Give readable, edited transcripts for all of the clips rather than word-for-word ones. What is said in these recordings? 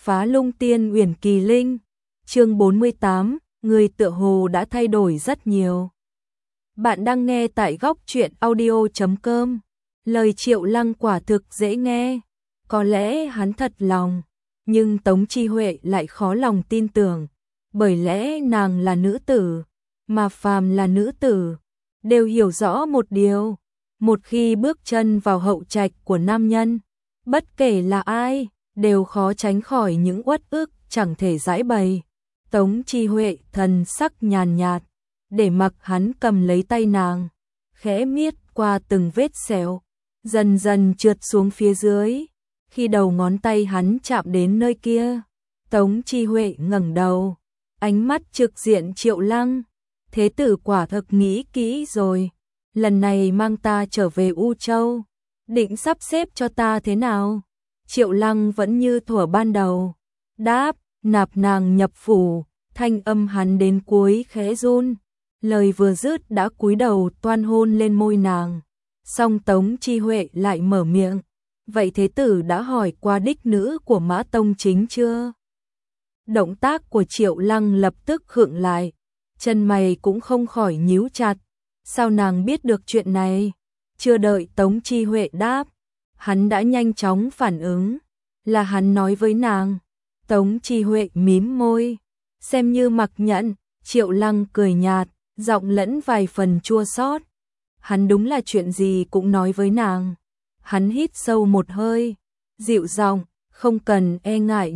phá lung tiên uyển kỳ linh. Chương 48, người tựa hồ đã thay đổi rất nhiều. Bạn đang nghe tại góc truyện audio.com. Lời Triệu Lăng quả thực dễ nghe. Có lẽ hắn thật lòng, nhưng Tống Chi Huệ lại khó lòng tin tưởng, bởi lẽ nàng là nữ tử, mà phàm là nữ tử đều hiểu rõ một điều, một khi bước chân vào hậu trạch của nam nhân, bất kể là ai, đều khó tránh khỏi những uất ức chẳng thể giải bày. Tống Chi Huệ thần sắc nhàn nhạt, để mặc hắn cầm lấy tay nàng, khẽ miết qua từng vết sẹo, dần dần trượt xuống phía dưới. Khi đầu ngón tay hắn chạm đến nơi kia, Tống Chi Huệ ngẩng đầu, ánh mắt trực diện Triệu Lăng. Thế tử quả thực nghĩ kỹ rồi, lần này mang ta trở về U Châu, định sắp xếp cho ta thế nào? Triệu Lăng vẫn như thuở ban đầu, đáp, nạp nàng nhập phủ. Thanh âm hắn đến cuối khẽ run, lời vừa dứt đã cúi đầu toan hôn lên môi nàng. Song Tống Chi Huệ lại mở miệng, vậy thế tử đã hỏi qua đích nữ của Mã Tông Chính chưa? Động tác của Triệu Lăng lập tức khựng lại, chân mày cũng không khỏi nhíu chặt. Sao nàng biết được chuyện này? Chưa đợi Tống Chi Huệ đáp, hắn đã nhanh chóng phản ứng, là hắn nói với nàng. Tống Chi Huệ mím môi, xem như mặc nhận. Triệu Lăng cười nhạt, giọng lẫn vài phần chua xót. Hắn đúng là chuyện gì cũng nói với nàng. Hắn hít sâu một hơi, dịu giọng, không cần e ngại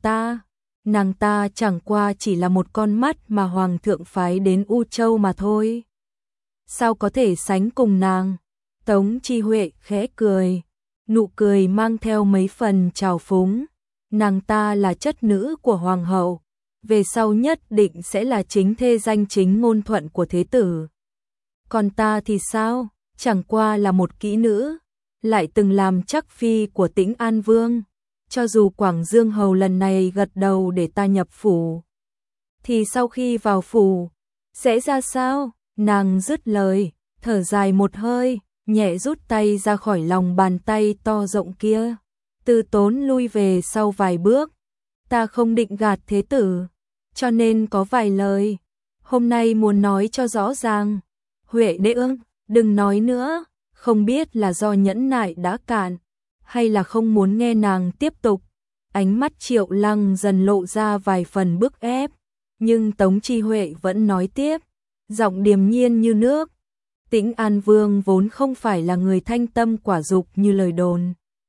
nàng ta chẳng qua chỉ là một con mắt mà hoàng thượng phái đến U Châu mà thôi. Sao có thể sánh cùng nàng? Tống Chi Huệ khẽ cười, nụ cười mang theo mấy phần trào phúng. Nàng ta là chất nữ của hoàng hậu, về sau nhất định sẽ là chính thê danh chính ngôn thuận của thế tử. Còn ta thì sao? Chẳng qua là một kỹ nữ, lại từng làm chắc phi của Tĩnh An Vương. Cho dù Quảng Dương hầu lần này gật đầu để ta nhập phủ, thì sau khi vào phủ sẽ ra sao? Nàng dứt lời, thở dài một hơi, nhẹ rút tay ra khỏi lòng bàn tay to rộng kia, từ tốn lui về sau vài bước. Ta không định gạt thế tử, cho nên có vài lời hôm nay muốn nói cho rõ ràng. Huệ đế ương, đừng nói nữa. Không biết là do nhẫn nại đã cạn, hay là không muốn nghe nàng tiếp tục. Ánh mắt Triệu Lăng dần lộ ra vài phần bức ép, nhưng Tống Chi Huệ vẫn nói tiếp, giọng điềm nhiên như nước. Tĩnh An Vương vốn không phải là người thanh tâm quả dục như lời đồn.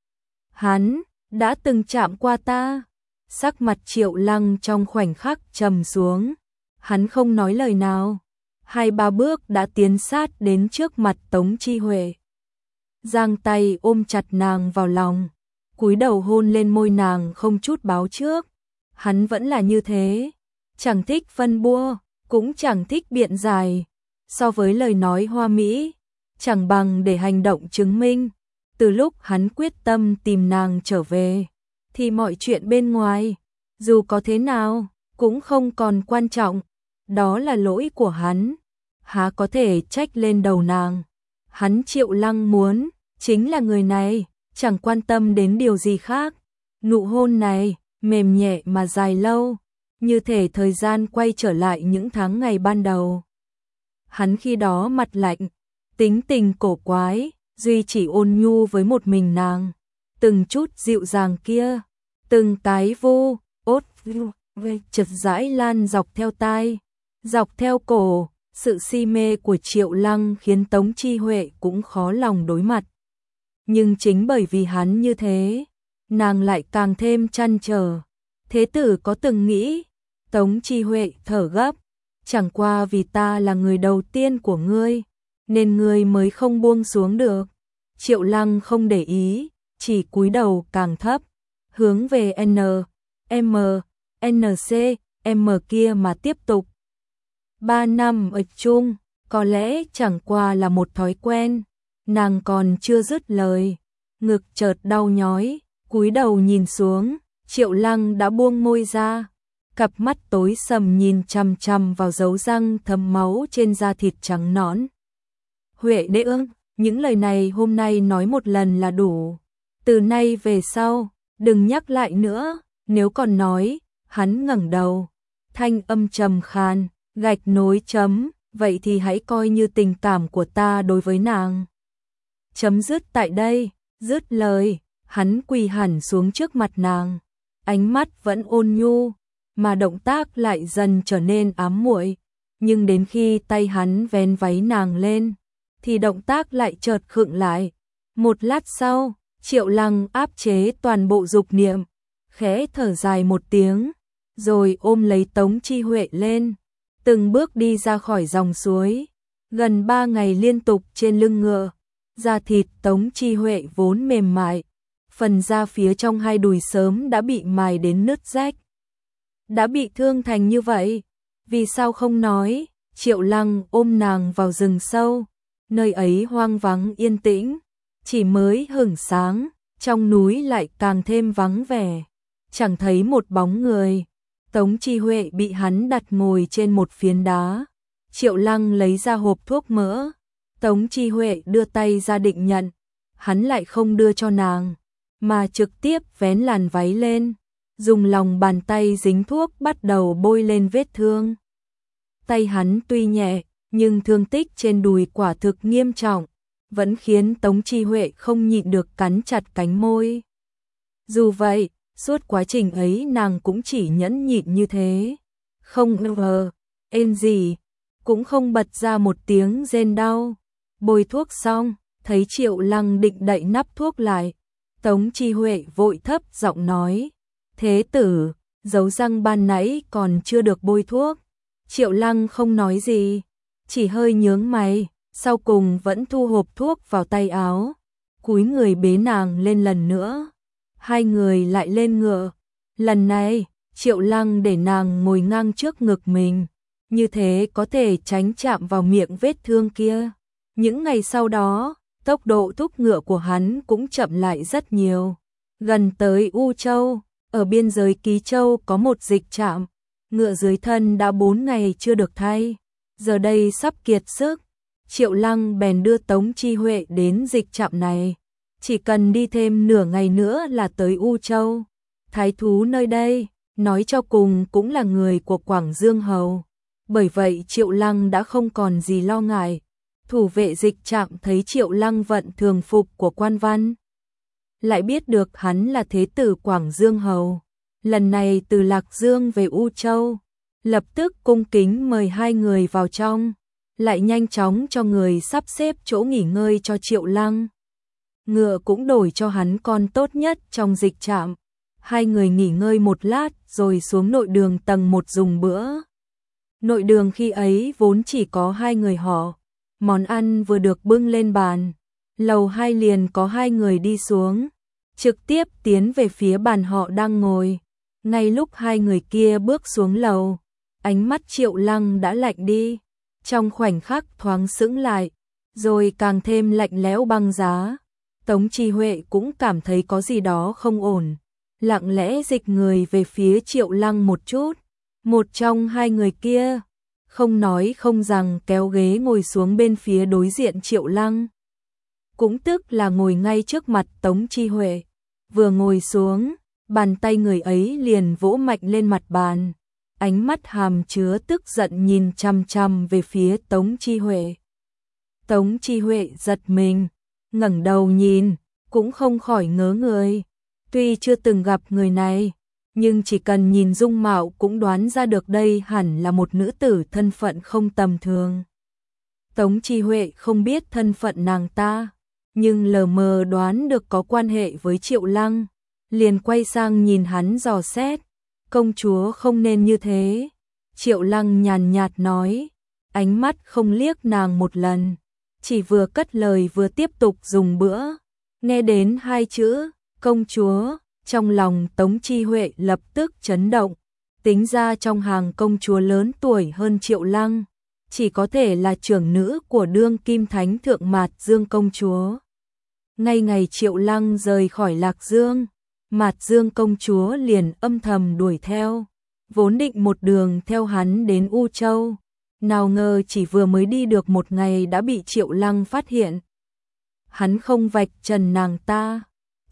Hắn đã từng chạm qua ta. Sắc mặt Triệu Lăng trong khoảnh khắc trầm xuống, hắn không nói lời nào. 2-3 bước đã tiến sát đến trước mặt Tống Chi Huệ, giang tay ôm chặt nàng vào lòng, cúi đầu hôn lên môi nàng không chút báo trước. Hắn vẫn là như thế, chẳng thích phân bua, cũng chẳng thích biện giải. So với lời nói hoa mỹ, chẳng bằng để hành động chứng minh. Từ lúc hắn quyết tâm tìm nàng trở về, thì mọi chuyện bên ngoài, dù có thế nào, cũng không còn quan trọng. Đó là lỗi của hắn, há có thể trách lên đầu nàng. Hắn Triệu Lăng muốn, chính là người này, chẳng quan tâm đến điều gì khác. Nụ hôn này, mềm nhẹ mà dài lâu, như thể thời gian quay trở lại những tháng ngày ban đầu. Hắn khi đó mặt lạnh, tính tình cổ quái, duy chỉ ôn nhu với một mình nàng. Từng chút dịu dàng kia, từng cái vô, ốt, chật rãi lan dọc theo tai, dọc theo cổ. Sự si mê của Triệu Lăng khiến Tống Chi Huệ cũng khó lòng đối mặt. Nhưng chính bởi vì hắn như thế, nàng lại càng thêm trăn trở. Thế tử có từng nghĩ? Tống Chi Huệ thở gấp, chẳng qua vì ta là người đầu tiên của ngươi, nên ngươi mới không buông xuống được. Triệu Lăng không để ý, chỉ cúi đầu càng thấp, hướng về NC kia mà tiếp tục. 3 năm ở chung, có lẽ chẳng qua là một thói quen. Nàng còn chưa dứt lời, ngực chợt đau nhói, cúi đầu nhìn xuống, Triệu Lăng đã buông môi ra, cặp mắt tối sầm nhìn chằm chằm vào dấu răng thấm máu trên da thịt trắng nõn. Huệ đế ương, những lời này hôm nay nói một lần là đủ, từ nay về sau, đừng nhắc lại nữa. Nếu còn nói, hắn ngẩng đầu, thanh âm trầm khan, gạch nối chấm, vậy thì hãy coi như tình cảm của ta đối với nàng chấm dứt tại đây. Dứt lời, hắn quỳ hẳn xuống trước mặt nàng, ánh mắt vẫn ôn nhu, mà động tác lại dần trở nên ám muội. Nhưng đến khi tay hắn vén váy nàng lên, thì động tác lại chợt khựng lại. Một lát sau, Triệu Lăng áp chế toàn bộ dục niệm, khẽ thở dài một tiếng, rồi ôm lấy Tống Chi Huệ lên, từng bước đi ra khỏi dòng suối. Gần 3 ngày liên tục trên lưng ngựa, da thịt Tống Chi Huệ vốn mềm mại, phần da phía trong hai đùi sớm đã bị mài đến nứt rách. Đã bị thương thành như vậy, vì sao không nói? Triệu Lăng ôm nàng vào rừng sâu, nơi ấy hoang vắng yên tĩnh, chỉ mới hửng sáng, trong núi lại càng thêm vắng vẻ, chẳng thấy một bóng người. Tống Chi Huệ bị hắn đặt ngồi trên một phiến đá. Triệu Lăng lấy ra hộp thuốc mỡ, Tống Chi Huệ đưa tay ra định nhận, hắn lại không đưa cho nàng, mà trực tiếp vén làn váy lên, dùng lòng bàn tay dính thuốc bắt đầu bôi lên vết thương. Tay hắn tuy nhẹ, nhưng thương tích trên đùi quả thực nghiêm trọng, vẫn khiến Tống Chi Huệ không nhịn được cắn chặt cánh môi. Dù vậy, suốt quá trình ấy nàng cũng chỉ nhẫn nhịn như thế, không ngờ, êm gì, cũng không bật ra một tiếng rên đau. Bôi thuốc xong, thấy Triệu Lăng định đậy nắp thuốc lại, Tống Chi Huệ vội thấp giọng nói, thế tử, dấu răng ban nãy còn chưa được bôi thuốc. Triệu Lăng không nói gì, chỉ hơi nhướng mày, sau cùng vẫn thu hộp thuốc vào tay áo, cúi người bế nàng lên lần nữa. Hai người lại lên ngựa, lần này, Triệu Lăng để nàng ngồi ngang trước ngực mình, như thế có thể tránh chạm vào miệng vết thương kia. Những ngày sau đó, tốc độ thúc ngựa của hắn cũng chậm lại rất nhiều. Gần tới U Châu, ở biên giới Ký Châu có một dịch trạm, ngựa dưới thân đã 4 ngày chưa được thay, giờ đây sắp kiệt sức. Triệu Lăng bèn đưa Tống Chi Huệ đến dịch trạm này, chỉ cần đi thêm nửa ngày nữa là tới U Châu. Thái thú nơi đây, nói cho cùng cũng là người của Quảng Dương Hầu, bởi vậy Triệu Lăng đã không còn gì lo ngại. Thủ vệ dịch trạm thấy Triệu Lăng vận thường phục của quan văn, lại biết được hắn là thế tử Quảng Dương Hầu, lần này từ Lạc Dương về U Châu, lập tức cung kính mời hai người vào trong, lại nhanh chóng cho người sắp xếp chỗ nghỉ ngơi cho Triệu Lăng. Ngựa cũng đổi cho hắn con tốt nhất trong dịch trạm. Hai người nghỉ ngơi một lát rồi xuống nội đường tầng 1 dùng bữa. Nội đường khi ấy vốn chỉ có hai người họ. Món ăn vừa được bưng lên bàn, lầu 2 liền có hai người đi xuống, trực tiếp tiến về phía bàn họ đang ngồi. Ngay lúc hai người kia bước xuống lầu, ánh mắt Triệu Lăng đã lạnh đi, trong khoảnh khắc thoáng sững lại, rồi càng thêm lạnh lẽo băng giá. Tống Chi Huệ cũng cảm thấy có gì đó không ổn, lặng lẽ dịch người về phía Triệu Lăng một chút. Một trong hai người kia, không nói không rằng kéo ghế ngồi xuống bên phía đối diện Triệu Lăng, cũng tức là ngồi ngay trước mặt Tống Chi Huệ. Vừa ngồi xuống, bàn tay người ấy liền vỗ mạnh lên mặt bàn, ánh mắt hàm chứa tức giận nhìn chằm chằm về phía Tống Chi Huệ. Tống Chi Huệ giật mình, ngẩng đầu nhìn, cũng không khỏi ngớ người. Tuy chưa từng gặp người này, nhưng chỉ cần nhìn dung mạo cũng đoán ra được đây hẳn là một nữ tử thân phận không tầm thường. Tống Chi Huệ không biết thân phận nàng ta, nhưng lờ mờ đoán được có quan hệ với Triệu Lăng, liền quay sang nhìn hắn dò xét. Công chúa không nên như thế. Triệu Lăng nhàn nhạt nói, ánh mắt không liếc nàng một lần, chỉ vừa cất lời vừa tiếp tục dùng bữa. Nghe đến hai chữ công chúa, trong lòng Tống Chi Huệ lập tức chấn động. Tính ra trong hàng công chúa lớn tuổi hơn Triệu Lăng, chỉ có thể là trưởng nữ của đương kim thánh thượng Mạt Dương công chúa. Ngay ngày Triệu Lăng rời khỏi Lạc Dương, Mạt Dương công chúa liền âm thầm đuổi theo, vốn định một đường theo hắn đến U Châu, nào ngờ chỉ vừa mới đi được một ngày đã bị Triệu Lăng phát hiện. Hắn không vạch trần nàng ta,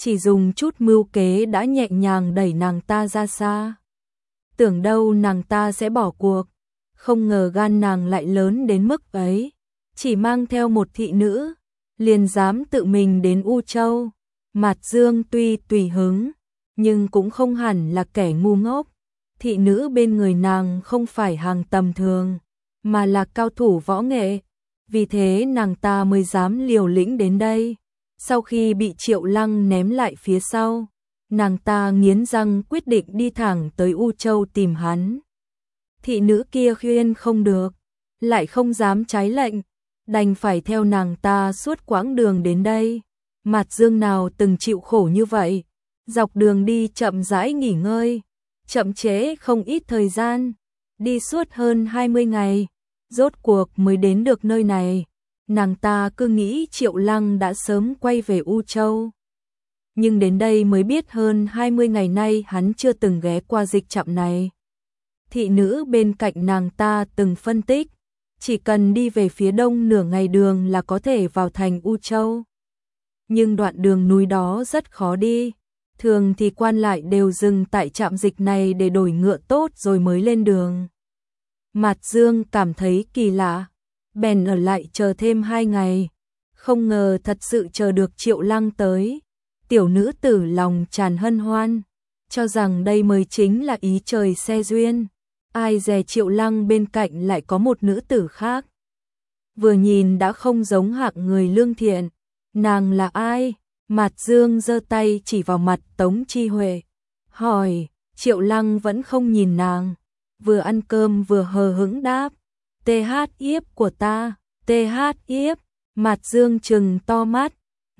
chỉ dùng chút mưu kế đã nhẹ nhàng đẩy nàng ta ra xa. Tưởng đâu nàng ta sẽ bỏ cuộc, không ngờ gan nàng lại lớn đến mức ấy, chỉ mang theo một thị nữ, liền dám tự mình đến U Châu. Mạt Dương tuy tùy hứng, nhưng cũng không hẳn là kẻ ngu ngốc. Thị nữ bên người nàng không phải hàng tầm thường, mà là cao thủ võ nghệ, vì thế nàng ta mới dám liều lĩnh đến đây. Sau khi bị Triệu Lăng ném lại phía sau, nàng ta nghiến răng quyết định đi thẳng tới U Châu tìm hắn. Thị nữ kia khuyên không được, lại không dám trái lệnh, đành phải theo nàng ta suốt quãng đường đến đây. Mạt Dương nào từng chịu khổ như vậy, dọc đường đi chậm rãi nghỉ ngơi, chậm trễ không ít thời gian, đi suốt hơn 20 ngày, rốt cuộc mới đến được nơi này. Nàng ta cứ nghĩ Triệu Lăng đã sớm quay về U Châu. Nhưng đến đây mới biết hơn 20 ngày nay hắn chưa từng ghé qua dịch trạm này. Thị nữ bên cạnh nàng ta từng phân tích, chỉ cần đi về phía đông nửa ngày đường là có thể vào thành U Châu. Nhưng đoạn đường núi đó rất khó đi, thường thì quan lại đều dừng tại trạm dịch này để đổi ngựa tốt rồi mới lên đường. Mạt Dương cảm thấy kỳ lạ, bèn ở lại chờ thêm 2 ngày, không ngờ thật sự chờ được Triệu Lăng tới. Tiểu nữ tử lòng tràn hân hoan, cho rằng đây mới chính là ý trời xe duyên. Ai dè Triệu Lăng bên cạnh lại có một nữ tử khác. Vừa nhìn đã không giống hạng người lương thiện. Nàng là ai? Mạt Dương giơ tay chỉ vào mặt Tống Chi Huệ, hỏi. Triệu Lăng vẫn không nhìn nàng, vừa ăn cơm vừa hờ hững đáp, TH yếp của ta, TH yếp. Mạt Dương trừng to mắt,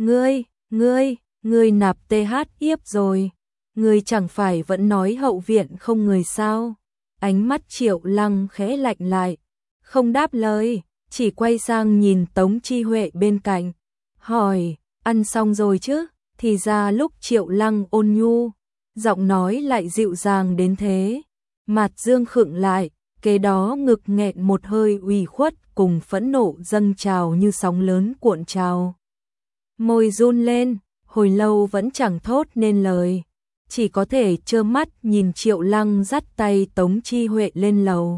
ngươi nạp TH yếp rồi, ngươi chẳng phải vẫn nói hậu viện không người sao? Ánh mắt Triệu Lăng khẽ lạnh lại, không đáp lời, chỉ quay sang nhìn Tống Chi Huệ bên cạnh, hỏi, ăn xong rồi chứ? Thì ra lúc Triệu Lăng ôn nhu, giọng nói lại dịu dàng đến thế. Mạt Dương khựng lại, kế đó ngực nghẹn một hơi ủy khuất cùng phẫn nộ dâng trào như sóng lớn cuộn trào. Môi run lên, hồi lâu vẫn chẳng thốt nên lời, chỉ có thể trơ mắt nhìn Triệu Lăng dắt tay Tống Chi Huệ lên lầu.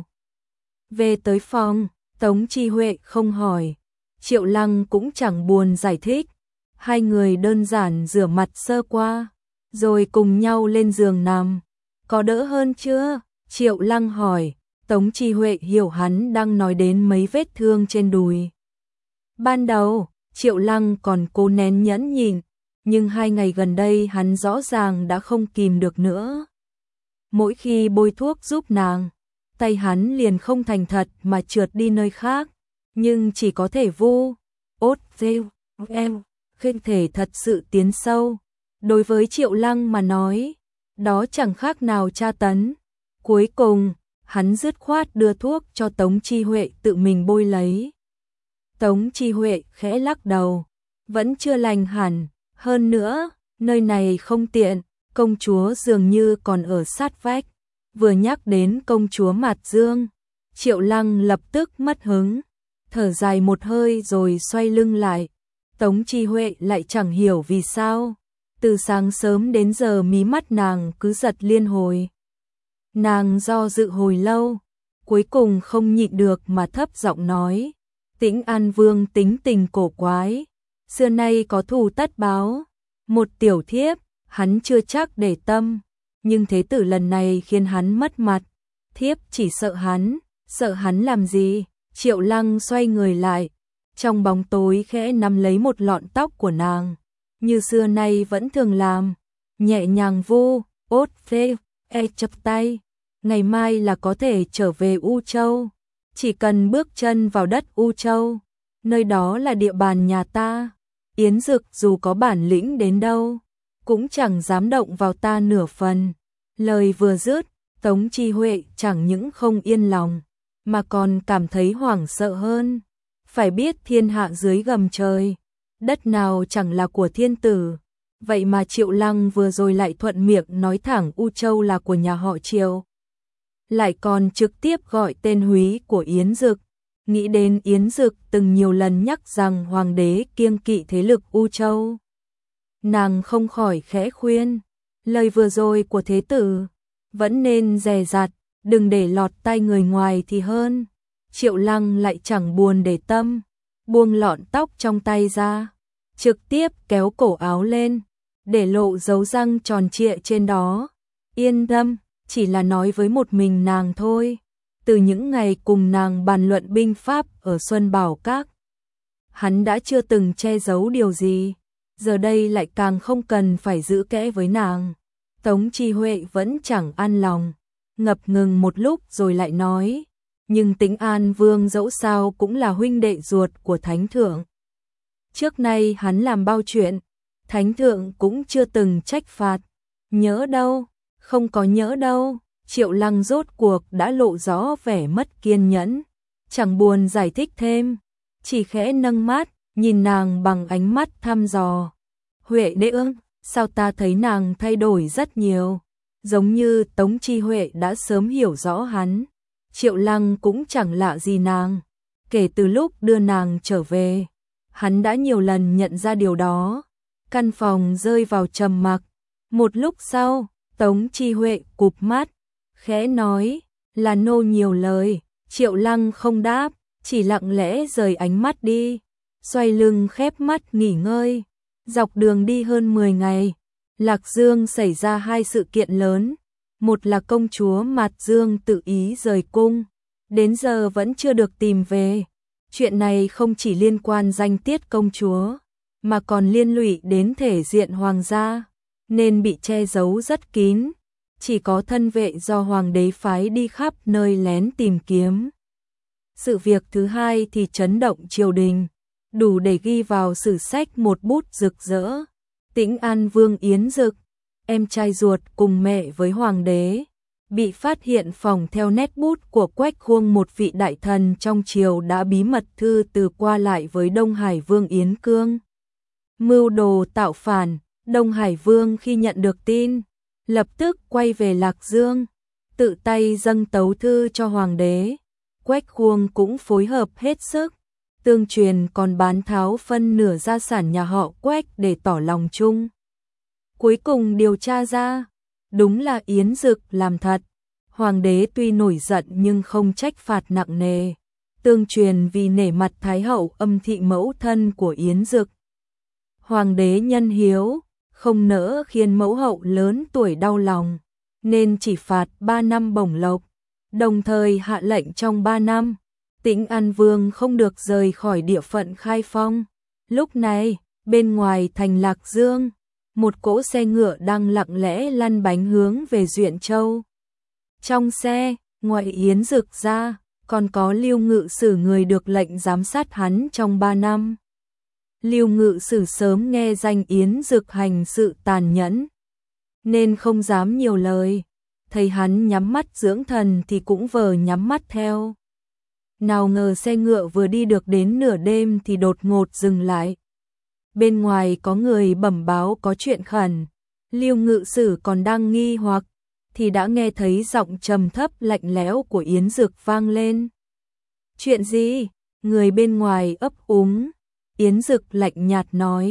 Về tới phòng, Tống Chi Huệ không hỏi, Triệu Lăng cũng chẳng buồn giải thích. Hai người đơn giản rửa mặt sơ qua, rồi cùng nhau lên giường nằm. Có đỡ hơn chưa? Triệu Lăng hỏi. Tống Chi Huệ hiểu hắn đang nói đến mấy vết thương trên đùi. Ban đầu, Triệu Lăng còn cố nén nhẫn nhịn, nhưng 2 ngày gần đây hắn rõ ràng đã không kìm được nữa. Mỗi khi bôi thuốc giúp nàng, tay hắn liền không thành thật mà trượt đi nơi khác, nhưng chỉ có thể vu, ốt, rêu, em, không thể thật sự tiến sâu. Đối với Triệu Lăng mà nói, đó chẳng khác nào tra tấn. Cuối cùng, hắn dứt khoát đưa thuốc cho Tống Chi Huệ tự mình bôi lấy. Tống Chi Huệ khẽ lắc đầu, vẫn chưa lành hẳn, hơn nữa, nơi này không tiện, công chúa dường như còn ở sát vách. Vừa nhắc đến công chúa Mạt Dương, Triệu Lăng lập tức mất hứng, thở dài một hơi rồi xoay lưng lại. Tống Chi Huệ lại chẳng hiểu vì sao, từ sáng sớm đến giờ mí mắt nàng cứ giật liên hồi. Nàng do dự hồi lâu, cuối cùng không nhịn được mà thấp giọng nói, Tĩnh An Vương tính tình cổ quái, xưa nay có thù tất báo, một tiểu thiếp, hắn chưa chắc để tâm, nhưng thế tử lần này khiến hắn mất mặt, thiếp chỉ sợ hắn làm gì? Triệu Lăng xoay người lại, trong bóng tối khẽ nắm lấy một lọn tóc của nàng, như xưa nay vẫn thường làm, nhẹ nhàng vu, ốt phê, chập tay. Ngày mai là có thể trở về U Châu, chỉ cần bước chân vào đất U Châu, nơi đó là địa bàn nhà ta. Yến Dực dù có bản lĩnh đến đâu, cũng chẳng dám động vào ta nửa phần. Lời vừa dứt, Tống Chi Huệ chẳng những không yên lòng, mà còn cảm thấy hoảng sợ hơn. Phải biết thiên hạ dưới gầm trời, đất nào chẳng là của thiên tử. Vậy mà Triệu Lăng vừa rồi lại thuận miệng nói thẳng U Châu là của nhà họ Triệu. Lại còn trực tiếp gọi tên húy của Yến Dực. Nghĩ đến Yến Dực từng nhiều lần nhắc rằng hoàng đế kiêng kỵ thế lực U Châu, nàng không khỏi khẽ khuyên, lời vừa rồi của thế tử, vẫn nên dè dặt, đừng để lọt tai người ngoài thì hơn. Triệu Lăng lại chẳng buồn để tâm, buông lọn tóc trong tay ra, trực tiếp kéo cổ áo lên, để lộ dấu răng tròn trịa trên đó. Yên tâm, chỉ là nói với một mình nàng thôi. Từ những ngày cùng nàng bàn luận binh pháp ở Xuân Bảo Các, hắn đã chưa từng che giấu điều gì, giờ đây lại càng không cần phải giữ kẽ với nàng. Tống Chi Huệ vẫn chẳng an lòng, ngập ngừng một lúc rồi lại nói, nhưng Tĩnh An Vương dẫu sao cũng là huynh đệ ruột của Thánh Thượng. Trước nay hắn làm bao chuyện, Thánh Thượng cũng chưa từng trách phạt. Nhớ đâu, không có nhớ đâu. Triệu Lăng rốt cuộc đã lộ rõ vẻ mất kiên nhẫn, chẳng buồn giải thích thêm, chỉ khẽ nâng mắt, nhìn nàng bằng ánh mắt thăm dò. Huệ nương, sao ta thấy nàng thay đổi rất nhiều, giống như Tống Chi Huệ đã sớm hiểu rõ hắn. Triệu Lăng cũng chẳng lạ gì nàng, kể từ lúc đưa nàng trở về, hắn đã nhiều lần nhận ra điều đó. Căn phòng rơi vào trầm mặc, một lúc sau, Tống Chi Huệ cụp mắt, khẽ nói, là nô nhiều lời. Triệu Lăng không đáp, chỉ lặng lẽ rời ánh mắt đi, xoay lưng khép mắt nghỉ ngơi. Dọc đường đi hơn 10 ngày, Lạc Dương xảy ra hai sự kiện lớn. Một là công chúa Mạt Dương tự ý rời cung, đến giờ vẫn chưa được tìm về. Chuyện này không chỉ liên quan danh tiết công chúa, mà còn liên lụy đến thể diện hoàng gia, nên bị che giấu rất kín. Chỉ có thân vệ do hoàng đế phái đi khắp nơi lén tìm kiếm. Sự việc thứ hai thì chấn động triều đình, đủ để ghi vào sử sách một bút rực rỡ. Tĩnh An Vương Yến Dực, em trai ruột cùng mẹ với hoàng đế, bị phát hiện phỏng theo nét bút của Quách Khuông, một vị đại thần trong triều đã bí mật thư từ qua lại với Đông Hải Vương Yến Cương. Mưu đồ tạo phản. Đông Hải Vương khi nhận được tin, lập tức quay về Lạc Dương, tự tay dâng tấu thư cho hoàng đế. Quách Khuông cũng phối hợp hết sức, tương truyền còn bán tháo phân nửa gia sản nhà họ Quách để tỏ lòng chung. Cuối cùng điều tra ra, đúng là Yến Dực làm thật. Hoàng đế tuy nổi giận nhưng không trách phạt nặng nề, tương truyền vì nể mặt Thái hậu Âm Thị mẫu thân của Yến Dực. Hoàng đế nhân hiếu, không nỡ khiến mẫu hậu lớn tuổi đau lòng, nên chỉ phạt 3 năm bổng lộc, đồng thời hạ lệnh trong 3 năm, Tĩnh An Vương không được rời khỏi địa phận Khai Phong. Lúc này, bên ngoài thành Lạc Dương, một cỗ xe ngựa đang lặng lẽ lăn bánh hướng về Duyện Châu. Trong xe, ngoại Yến Dực ra, còn có Lưu Ngự Sử, người được lệnh giám sát hắn trong 3 năm. Lưu Ngự Sử sớm nghe danh Yến Dực hành sự tàn nhẫn, nên không dám nhiều lời. Thấy hắn nhắm mắt dưỡng thần thì cũng vờ nhắm mắt theo. Nào ngờ xe ngựa vừa đi được đến nửa đêm thì đột ngột dừng lại. Bên ngoài có người bẩm báo có chuyện khẩn. Lưu Ngự Sử còn đang nghi hoặc, thì đã nghe thấy giọng trầm thấp lạnh lẽo của Yến Dực vang lên. Chuyện gì? Người bên ngoài ấp úng. Yến Dực lạnh nhạt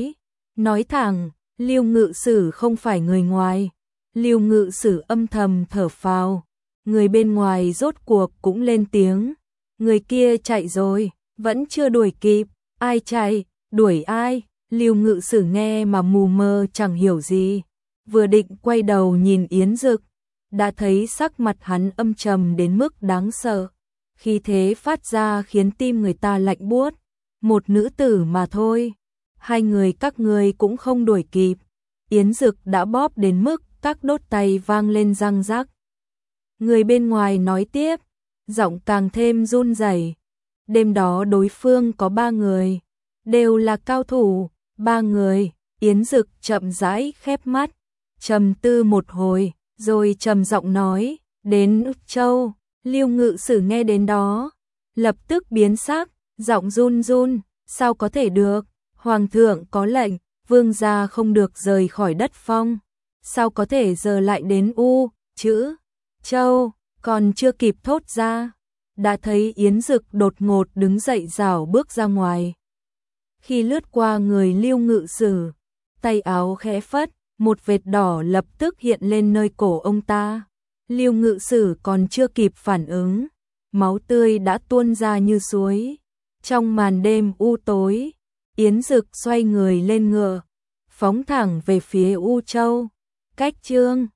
nói thẳng, Lưu Ngự Sử không phải người ngoài. Lưu Ngự Sử âm thầm thở phào, người bên ngoài rốt cuộc cũng lên tiếng, người kia chạy rồi, vẫn chưa đuổi kịp. Ai chạy, đuổi ai? Lưu Ngự Sử nghe mà mù mờ chẳng hiểu gì, vừa định quay đầu nhìn Yến Dực, đã thấy sắc mặt hắn âm trầm đến mức đáng sợ, khí thế phát ra khiến tim người ta lạnh buốt. Một nữ tử mà thôi, hai người các ngươi cũng không đuổi kịp. Yến Dực đã bóp đến mức các đốt tay vang lên răng rắc. Người bên ngoài nói tiếp, giọng càng thêm run rẩy. Đêm đó đối phương có 3 người, đều là cao thủ. 3 người. Yến Dực chậm rãi khép mắt, trầm tư một hồi, rồi trầm giọng nói, đến Ức Châu. Lưu Ngự Sử nghe đến đó, lập tức biến sắc, giọng run run, sao có thể được? Hoàng thượng có lệnh, vương gia không được rời khỏi đất Phong, sao có thể giờ lại đến chữ Châu? Còn chưa kịp thốt ra, đã thấy Yến Dực đột ngột đứng dậy rảo bước ra ngoài. Khi lướt qua người Lưu Ngự Sử, tay áo khẽ phất, một vệt đỏ lập tức hiện lên nơi cổ ông ta. Lưu Ngự Sử còn chưa kịp phản ứng, máu tươi đã tuôn ra như suối. Trong màn đêm u tối, Yến Dực xoay người lên ngựa, phóng thẳng về phía U Châu. Cách Chương